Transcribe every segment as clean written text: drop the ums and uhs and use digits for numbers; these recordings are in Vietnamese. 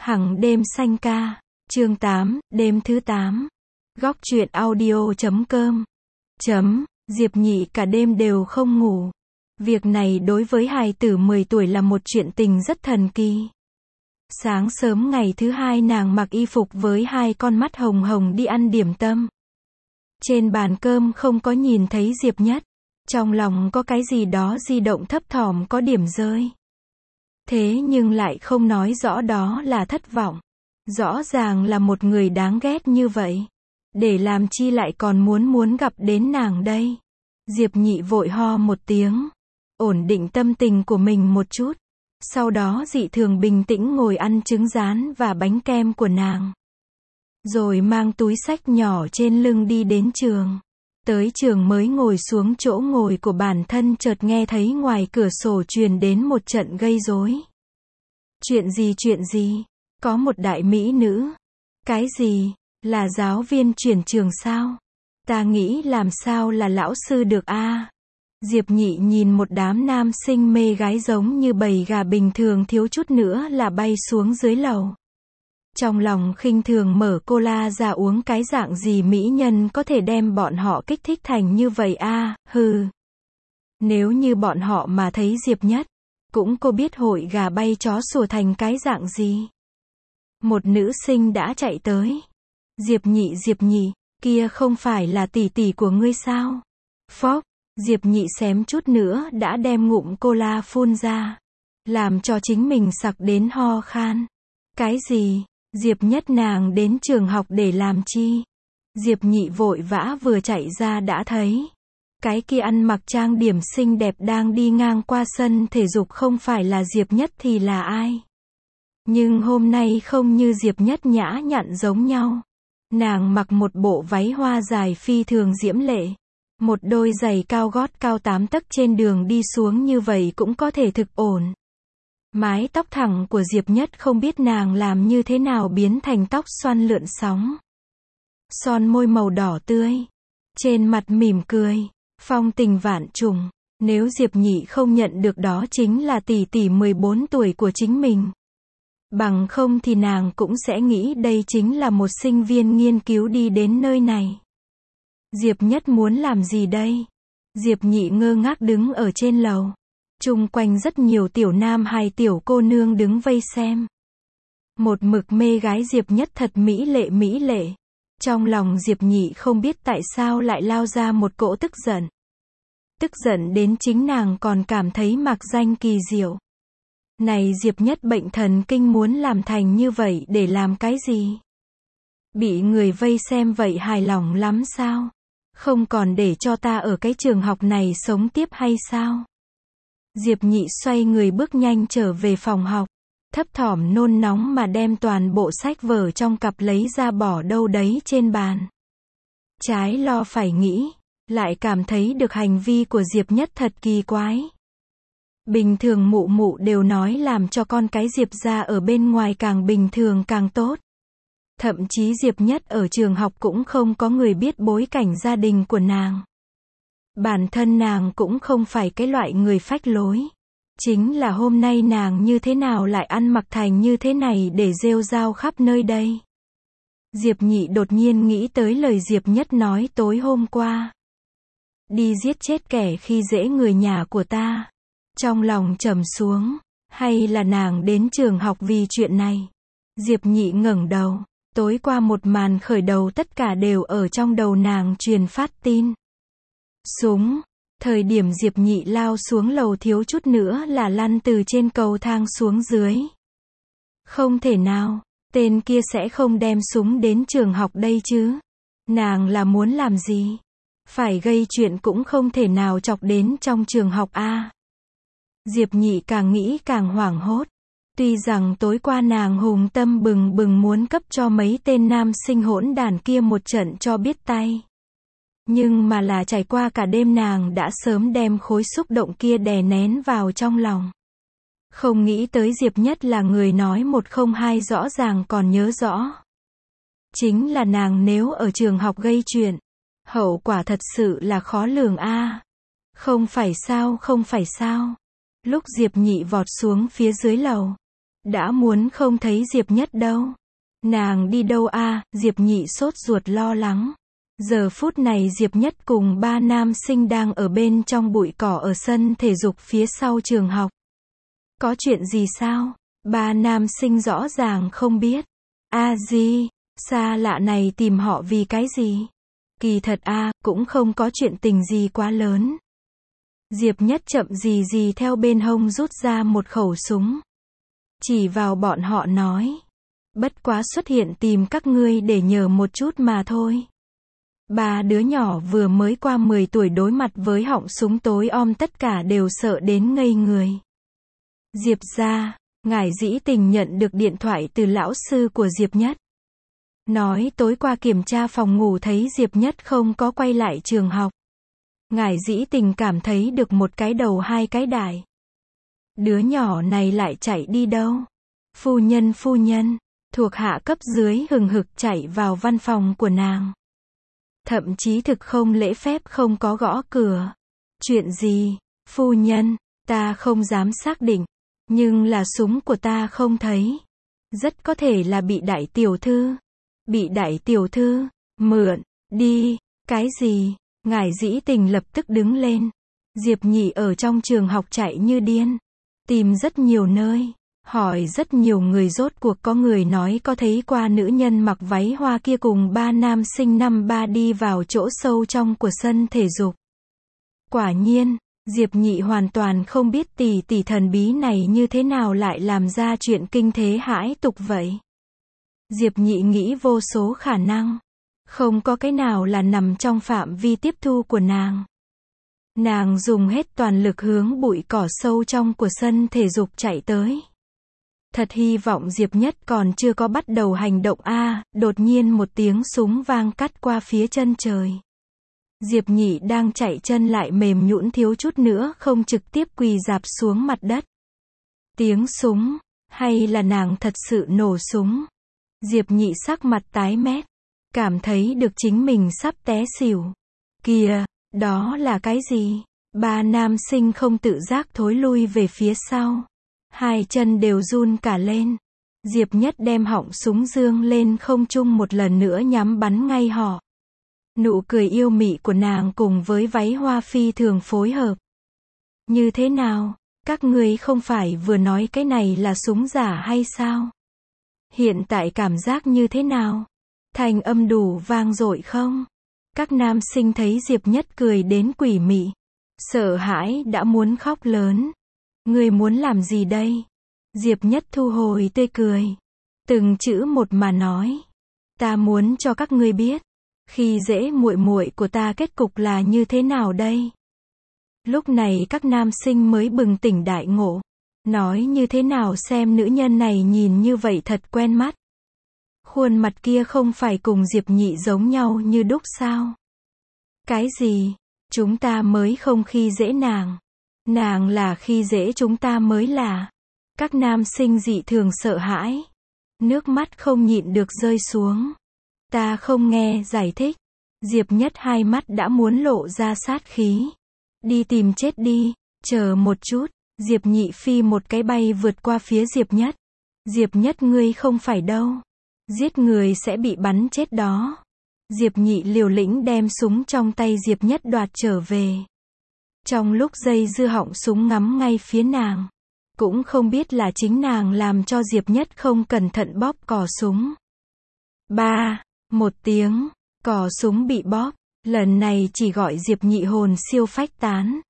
Hằng đêm xanh ca. Chương 8, đêm thứ 8. Góc truyện audio.com. Diệp Nhị cả đêm đều không ngủ. Việc này đối với hài tử 10 tuổi là một chuyện tình rất thần kỳ. Sáng sớm ngày thứ hai nàng mặc y phục với hai con mắt hồng hồng đi ăn điểm tâm. Trên bàn cơm không có nhìn thấy Diệp Nhất. Trong lòng có cái gì đó di động thấp thỏm có điểm rơi. Thế nhưng lại không nói rõ đó là thất vọng. Rõ ràng là một người đáng ghét như vậy. Để làm chi lại còn muốn gặp đến nàng đây. Diệp Nhị vội ho một tiếng. Ổn định tâm tình của mình một chút. Sau đó dị thường bình tĩnh ngồi ăn trứng rán và bánh kem của nàng. Rồi mang túi xách nhỏ trên lưng đi đến trường. Tới trường mới ngồi xuống chỗ ngồi của bản thân chợt nghe thấy ngoài cửa sổ truyền đến một trận gây rối. Chuyện gì? Có một đại mỹ nữ. Cái gì? Là giáo viên chuyển trường sao? Ta nghĩ làm sao là lão sư được a? Diệp Nhị nhìn một đám nam sinh mê gái giống như bầy gà bình thường thiếu chút nữa là bay xuống dưới lầu. Trong lòng khinh thường mở cola ra uống, cái dạng gì mỹ nhân có thể đem bọn họ kích thích thành như vậy a, hừ. Nếu như bọn họ mà thấy Diệp Nhất, cũng cô biết hội gà bay chó sủa thành cái dạng gì. Một nữ sinh đã chạy tới. Diệp Nhị, kia không phải là tỷ tỷ của ngươi sao? Phốc, Diệp Nhị xém chút nữa đã đem ngụm cola phun ra. Làm cho chính mình sặc đến ho khan. Cái gì? Diệp Nhất nàng đến trường học để làm chi? Diệp Nhị vội vã vừa chạy ra đã thấy. Cái kia ăn mặc trang điểm xinh đẹp đang đi ngang qua sân thể dục không phải là Diệp Nhất thì là ai? Nhưng hôm nay không như Diệp Nhất nhã nhặn giống nhau. Nàng mặc một bộ váy hoa dài phi thường diễm lệ. Một đôi giày cao gót cao 8 tấc trên đường đi xuống như vậy cũng có thể thực ổn. Mái tóc thẳng của Diệp Nhất không biết nàng làm như thế nào biến thành tóc xoăn lượn sóng. Son môi màu đỏ tươi. Trên mặt mỉm cười. Phong tình vạn trùng. Nếu Diệp Nhị không nhận được đó chính là tỷ tỷ 14 tuổi của chính mình. Bằng không thì nàng cũng sẽ nghĩ đây chính là một sinh viên nghiên cứu đi đến nơi này. Diệp Nhất muốn làm gì đây? Diệp Nhị ngơ ngác đứng ở trên lầu. Chung quanh rất nhiều tiểu nam hài tiểu cô nương đứng vây xem. Một mực mê gái Diệp Nhất thật mỹ lệ. Trong lòng Diệp Nhị không biết tại sao lại lao ra một cỗ tức giận. Tức giận đến chính nàng còn cảm thấy mạc danh kỳ diệu. Này Diệp Nhất bệnh thần kinh muốn làm thành như vậy để làm cái gì? Bị người vây xem vậy hài lòng lắm sao? Không còn để cho ta ở cái trường học này sống tiếp hay sao? Diệp Nhị xoay người bước nhanh trở về phòng học. Thấp thỏm nôn nóng mà đem toàn bộ sách vở trong cặp lấy ra bỏ đâu đấy trên bàn. Trái lo phải nghĩ, lại cảm thấy được hành vi của Diệp Nhất thật kỳ quái. Bình thường mụ đều nói làm cho con cái Diệp ra ở bên ngoài càng bình thường càng tốt. Thậm chí Diệp Nhất ở trường học cũng không có người biết bối cảnh gia đình của nàng. Bản thân nàng cũng không phải cái loại người phách lối. Chính là hôm nay nàng như thế nào lại ăn mặc thành như thế này để rêu rao khắp nơi đây. Diệp Nhị đột nhiên nghĩ tới lời Diệp Nhất nói tối hôm qua. Đi giết chết kẻ khi dễ người nhà của ta. Trong lòng trầm xuống, hay là nàng đến trường học vì chuyện này? Diệp Nhị ngẩng đầu, tối qua một màn khởi đầu tất cả đều ở trong đầu nàng truyền phát tin. Súng, thời điểm Diệp Nhị lao xuống lầu thiếu chút nữa là lăn từ trên cầu thang xuống dưới. Không thể nào, tên kia sẽ không đem súng đến trường học đây chứ. Nàng là muốn làm gì? Phải gây chuyện cũng không thể nào chọc đến trong trường học a. Diệp Nhị càng nghĩ càng hoảng hốt. Tuy rằng tối qua nàng hùng tâm bừng bừng muốn cấp cho mấy tên nam sinh hỗn đản kia một trận cho biết tay. Nhưng mà là trải qua cả đêm nàng đã sớm đem khối xúc động kia đè nén vào trong lòng. Không nghĩ tới Diệp Nhất là người nói một không hai rõ ràng còn nhớ rõ. Chính là nàng nếu ở trường học gây chuyện, hậu quả thật sự là khó lường a. Không phải sao. Lúc Diệp Nhị vọt xuống phía dưới lầu, Đã muốn không thấy Diệp Nhất đâu. Nàng đi đâu a? Diệp Nhị sốt ruột lo lắng. Giờ phút này Diệp Nhất cùng 3 nam sinh đang ở bên trong bụi cỏ ở sân thể dục phía sau trường học. Có chuyện gì sao? 3 nam sinh rõ ràng không biết. A gì? Xa lạ này tìm họ vì cái gì? Kỳ thật cũng không có chuyện tình gì quá lớn. Diệp Nhất chậm gì gì theo bên hông rút ra một khẩu súng. Chỉ vào bọn họ nói. Bất quá xuất hiện tìm các ngươi để nhờ một chút mà thôi. 3 đứa nhỏ vừa mới qua 10 tuổi đối mặt với họng súng tối om tất cả đều sợ đến ngây người. Diệp gia, Ngải Dĩ Tình nhận được điện thoại từ lão sư của Diệp Nhất. Nói tối qua kiểm tra phòng ngủ thấy Diệp Nhất không có quay lại trường học. Ngải Dĩ Tình cảm thấy được một cái đầu hai cái đại. Đứa nhỏ này lại chạy đi đâu? Phu nhân, thuộc hạ cấp dưới hừng hực chạy vào văn phòng của nàng. Thậm chí thực không lễ phép không có gõ cửa. Chuyện gì? Phu nhân, ta không dám xác định. Nhưng là súng của ta không thấy. Rất có thể là bị đại tiểu thư. Bị đại tiểu thư mượn đi. Cái gì? Ngải Dĩ Tình lập tức đứng lên. Diệp Nhị ở trong trường học chạy như điên. Tìm rất nhiều nơi. Hỏi rất nhiều người rốt cuộc có người nói có thấy qua nữ nhân mặc váy hoa kia cùng 3 nam sinh năm 3 đi vào chỗ sâu trong của sân thể dục. Quả nhiên, Diệp Nhị hoàn toàn không biết tỷ tỷ thần bí này như thế nào lại làm ra chuyện kinh thế hãi tục vậy. Diệp Nhị nghĩ vô số khả năng. Không có cái nào là nằm trong phạm vi tiếp thu của nàng. Nàng dùng hết toàn lực hướng bụi cỏ sâu trong của sân thể dục chạy tới. Thật hy vọng Diệp Nhất còn chưa có bắt đầu hành động đột nhiên một tiếng súng vang cắt qua phía chân trời. Diệp Nhị đang chạy chân lại mềm nhũn thiếu chút nữa không trực tiếp quỳ rạp xuống mặt đất. Tiếng súng, hay là nàng thật sự nổ súng? Diệp Nhị sắc mặt tái mét, cảm thấy được chính mình sắp té xỉu. Kìa, đó là cái gì? 3 nam sinh không tự giác thối lui về phía sau. 2 chân đều run cả lên. Diệp Nhất đem họng súng dương lên không trung một lần nữa nhắm bắn ngay họ. Nụ cười yêu mị của nàng cùng với váy hoa phi thường phối hợp. Như thế nào? Các ngươi không phải vừa nói cái này là súng giả hay sao? Hiện tại cảm giác như thế nào? Thanh âm đủ vang dội không? Các nam sinh thấy Diệp Nhất cười đến quỷ mị. Sợ hãi đã muốn khóc lớn. Ngươi muốn làm gì đây? Diệp Nhất thu hồi tươi cười. Từng chữ một mà nói. Ta muốn cho các ngươi biết. Khi dễ muội muội của ta kết cục là như thế nào đây? Lúc này các nam sinh mới bừng tỉnh đại ngộ. Nói như thế nào xem nữ nhân này nhìn như vậy thật quen mắt. Khuôn mặt kia không phải cùng Diệp Nhị giống nhau như đúc sao? Cái gì? Chúng ta mới không khi dễ nàng. Nàng là khi dễ chúng ta mới là. Các nam sinh dị thường sợ hãi. Nước mắt không nhịn được rơi xuống. Ta không nghe giải thích. Diệp Nhất hai mắt đã muốn lộ ra sát khí. Đi tìm chết đi, chờ một chút. Diệp Nhị phi một cái bay vượt qua phía Diệp Nhất. Diệp Nhất ngươi không phải đâu. Giết người sẽ bị bắn chết đó. Diệp Nhị liều lĩnh đem súng trong tay Diệp Nhất đoạt trở về. Trong lúc dây dưa họng súng ngắm ngay phía nàng. Cũng không biết là chính nàng làm cho Diệp Nhất không cẩn thận bóp cò súng. Một tiếng, cò súng bị bóp. Lần này chỉ gọi Diệp Nhị hồn siêu phách tán.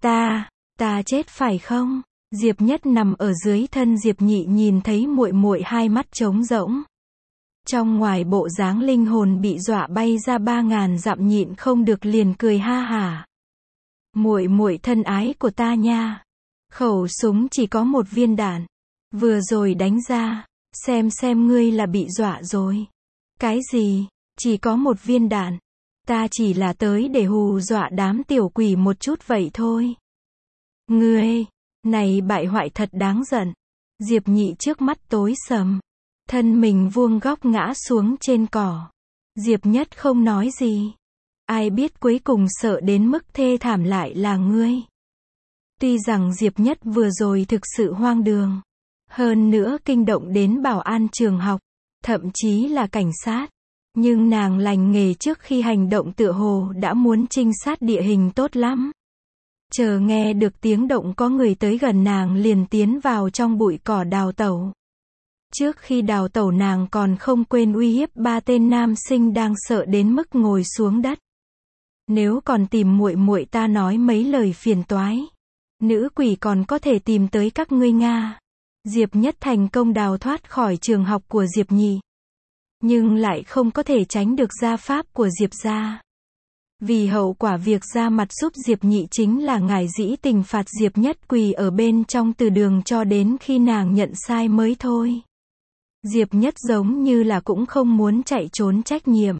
Ta chết phải không? Diệp Nhất nằm ở dưới thân Diệp Nhị nhìn thấy muội muội hai mắt trống rỗng. Trong ngoài bộ dáng linh hồn bị dọa bay ra 3000 dặm nhịn không được liền cười ha hả. Muội muội thân ái của ta nha. Khẩu súng chỉ có một viên đạn. Vừa rồi đánh ra, xem ngươi là bị dọa rồi. Cái gì? Chỉ có một viên đạn. Ta chỉ là tới để hù dọa đám tiểu quỷ một chút vậy thôi. Ngươi, này bại hoại thật đáng giận. Diệp Nhị trước mắt tối sầm. Thân mình vuông góc ngã xuống trên cỏ. Diệp Nhất không nói gì. Ai biết cuối cùng sợ đến mức thê thảm lại là ngươi. Tuy rằng Diệp Nhất vừa rồi thực sự hoang đường. Hơn nữa kinh động đến bảo an trường học, thậm chí là cảnh sát. Nhưng nàng lành nghề trước khi hành động tựa hồ đã muốn trinh sát địa hình tốt lắm. Chờ nghe được tiếng động có người tới gần nàng liền tiến vào trong bụi cỏ đào tẩu. Trước khi đào tẩu nàng còn không quên uy hiếp 3 tên nam sinh đang sợ đến mức ngồi xuống đất. Nếu còn tìm muội muội ta nói mấy lời phiền toái, nữ quỷ còn có thể tìm tới các ngươi Nga. Diệp Nhất thành công đào thoát khỏi trường học của Diệp Nhị. Nhưng lại không có thể tránh được gia pháp của Diệp gia. Vì hậu quả việc ra mặt giúp Diệp Nhị chính là ngải dĩ tình phạt Diệp Nhất quỳ ở bên trong từ đường cho đến khi nàng nhận sai mới thôi. Diệp Nhất giống như là cũng không muốn chạy trốn trách nhiệm.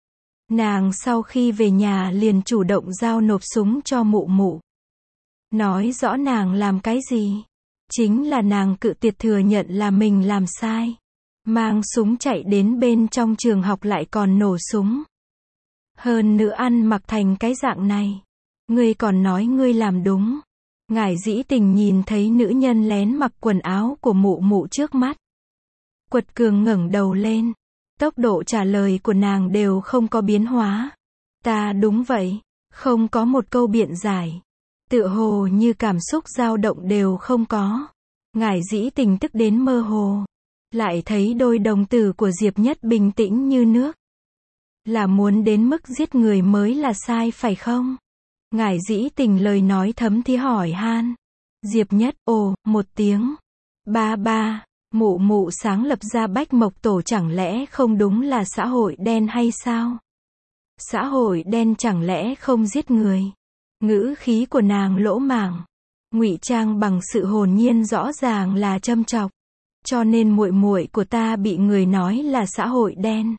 Nàng sau khi về nhà liền chủ động giao nộp súng cho mụ mụ. Nói rõ nàng làm cái gì? Chính là nàng cự tuyệt thừa nhận là mình làm sai. Mang súng chạy đến bên trong trường học lại còn nổ súng. Hơn nữa ăn mặc thành cái dạng này. Ngươi còn nói ngươi làm đúng. Ngải dĩ tình nhìn thấy nữ nhân lén mặc quần áo của mụ mụ trước mắt. Quật cường ngẩng đầu lên. Tốc độ trả lời của nàng đều không có biến hóa. Ta đúng vậy. Không có một câu biện giải. Tựa hồ như cảm xúc dao động đều không có. Ngải dĩ tình tức đến mơ hồ. Lại thấy đôi đồng tử của Diệp Nhất bình tĩnh như nước. Là muốn đến mức giết người mới là sai phải không? Ngải dĩ tình lời nói thấm thía hỏi han. Diệp Nhất, ồ, một tiếng. Ba, mụ mụ sáng lập ra Bách Mộc Tổ chẳng lẽ không đúng là xã hội đen hay sao? Xã hội đen chẳng lẽ không giết người? Ngữ khí của nàng lỗ mảng, ngụy trang bằng sự hồn nhiên rõ ràng là châm chọc. Cho nên muội muội của ta bị người nói là xã hội đen.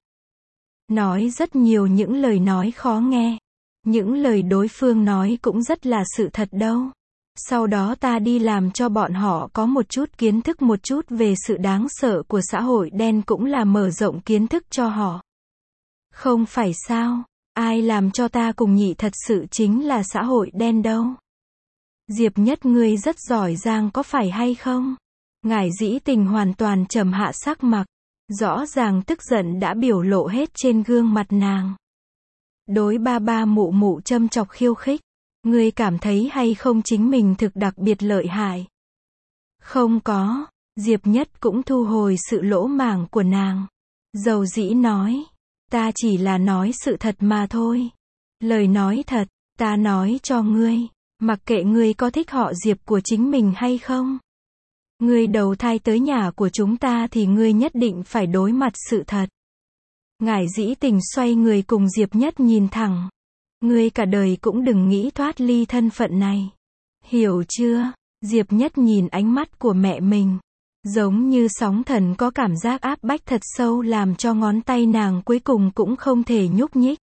Nói rất nhiều những lời nói khó nghe. Những lời đối phương nói cũng rất là sự thật đâu. Sau đó ta đi làm cho bọn họ có một chút kiến thức một chút về sự đáng sợ của xã hội đen cũng là mở rộng kiến thức cho họ. Không phải sao? Ai làm cho ta cùng Nhị thật sự chính là xã hội đen đâu. Diệp Nhất ngươi rất giỏi giang có phải hay không? Ngải dĩ tình hoàn toàn trầm hạ sắc mặt. Rõ ràng tức giận đã biểu lộ hết trên gương mặt nàng. Đối ba mụ mụ châm chọc khiêu khích. Ngươi cảm thấy hay không chính mình thực đặc biệt lợi hại? Không có. Diệp Nhất cũng thu hồi sự lỗ mảng của nàng. Dầu dĩ nói. Ta chỉ là nói sự thật mà thôi. Lời nói thật, ta nói cho ngươi. Mặc kệ ngươi có thích họ Diệp của chính mình hay không. Ngươi đầu thai tới nhà của chúng ta thì ngươi nhất định phải đối mặt sự thật. Ngải dĩ tình xoay người cùng Diệp Nhất nhìn thẳng. Ngươi cả đời cũng đừng nghĩ thoát ly thân phận này. Hiểu chưa? Diệp Nhất nhìn ánh mắt của mẹ mình. Giống như sóng thần có cảm giác áp bách thật sâu làm cho ngón tay nàng cuối cùng cũng không thể nhúc nhích.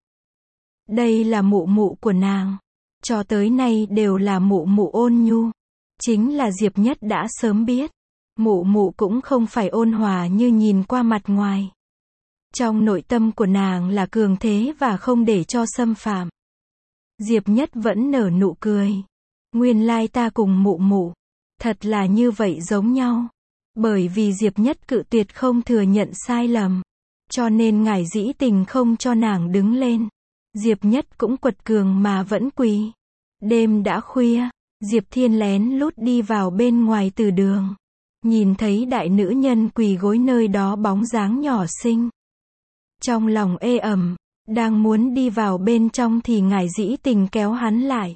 Đây là mụ mụ của nàng. Cho tới nay đều là mụ mụ ôn nhu. Chính là Diệp Nhất đã sớm biết. Mụ mụ cũng không phải ôn hòa như nhìn qua mặt ngoài. Trong nội tâm của nàng là cường thế và không để cho xâm phạm. Diệp Nhất vẫn nở nụ cười. Nguyên lai ta cùng mụ mụ. Thật là như vậy giống nhau. Bởi vì Diệp Nhất cự tuyệt không thừa nhận sai lầm. Cho nên ngải dĩ tình không cho nàng đứng lên. Diệp Nhất cũng quật cường mà vẫn quỳ. Đêm đã khuya. Diệp Thiên lén lút đi vào bên ngoài từ đường. Nhìn thấy đại nữ nhân quỳ gối nơi đó bóng dáng nhỏ xinh. Trong lòng ê ẩm. Đang muốn đi vào bên trong thì ngải dĩ tình kéo hắn lại.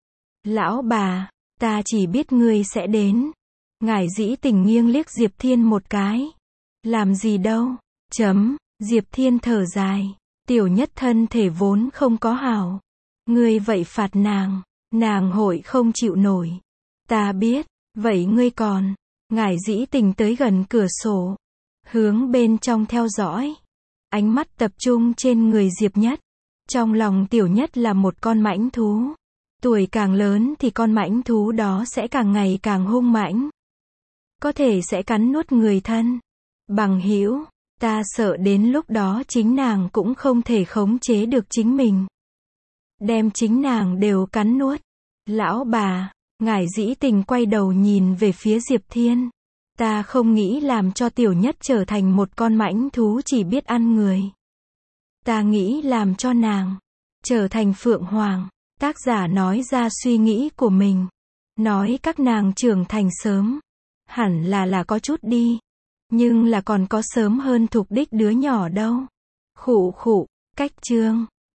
Lão bà, ta chỉ biết ngươi sẽ đến. Ngải dĩ tình nghiêng liếc Diệp Thiên một cái. Làm gì đâu. Diệp Thiên thở dài. Tiểu Nhất thân thể vốn không có hảo. Ngươi vậy phạt nàng. Nàng hội không chịu nổi. Ta biết. Vậy ngươi còn. Ngải dĩ tình tới gần cửa sổ. Hướng bên trong theo dõi. Ánh mắt tập trung trên người Diệp Nhất. Trong lòng Tiểu Nhất là một con mãnh thú. Tuổi càng lớn thì con mãnh thú đó sẽ càng ngày càng hung mãnh. Có thể sẽ cắn nuốt người thân. Bằng hữu, ta sợ đến lúc đó chính nàng cũng không thể khống chế được chính mình. Đem chính nàng đều cắn nuốt. Lão bà, ngải dĩ tình quay đầu nhìn về phía Diệp Thiên. Ta không nghĩ làm cho Tiểu Nhất trở thành một con mãnh thú chỉ biết ăn người. Ta nghĩ làm cho nàng trở thành Phượng Hoàng. Tác giả nói ra suy nghĩ của mình. Nói các nàng trưởng thành sớm. Hẳn là có chút đi. Nhưng là còn có sớm hơn Thục Đích đứa nhỏ đâu. Khụ khụ, cách chương.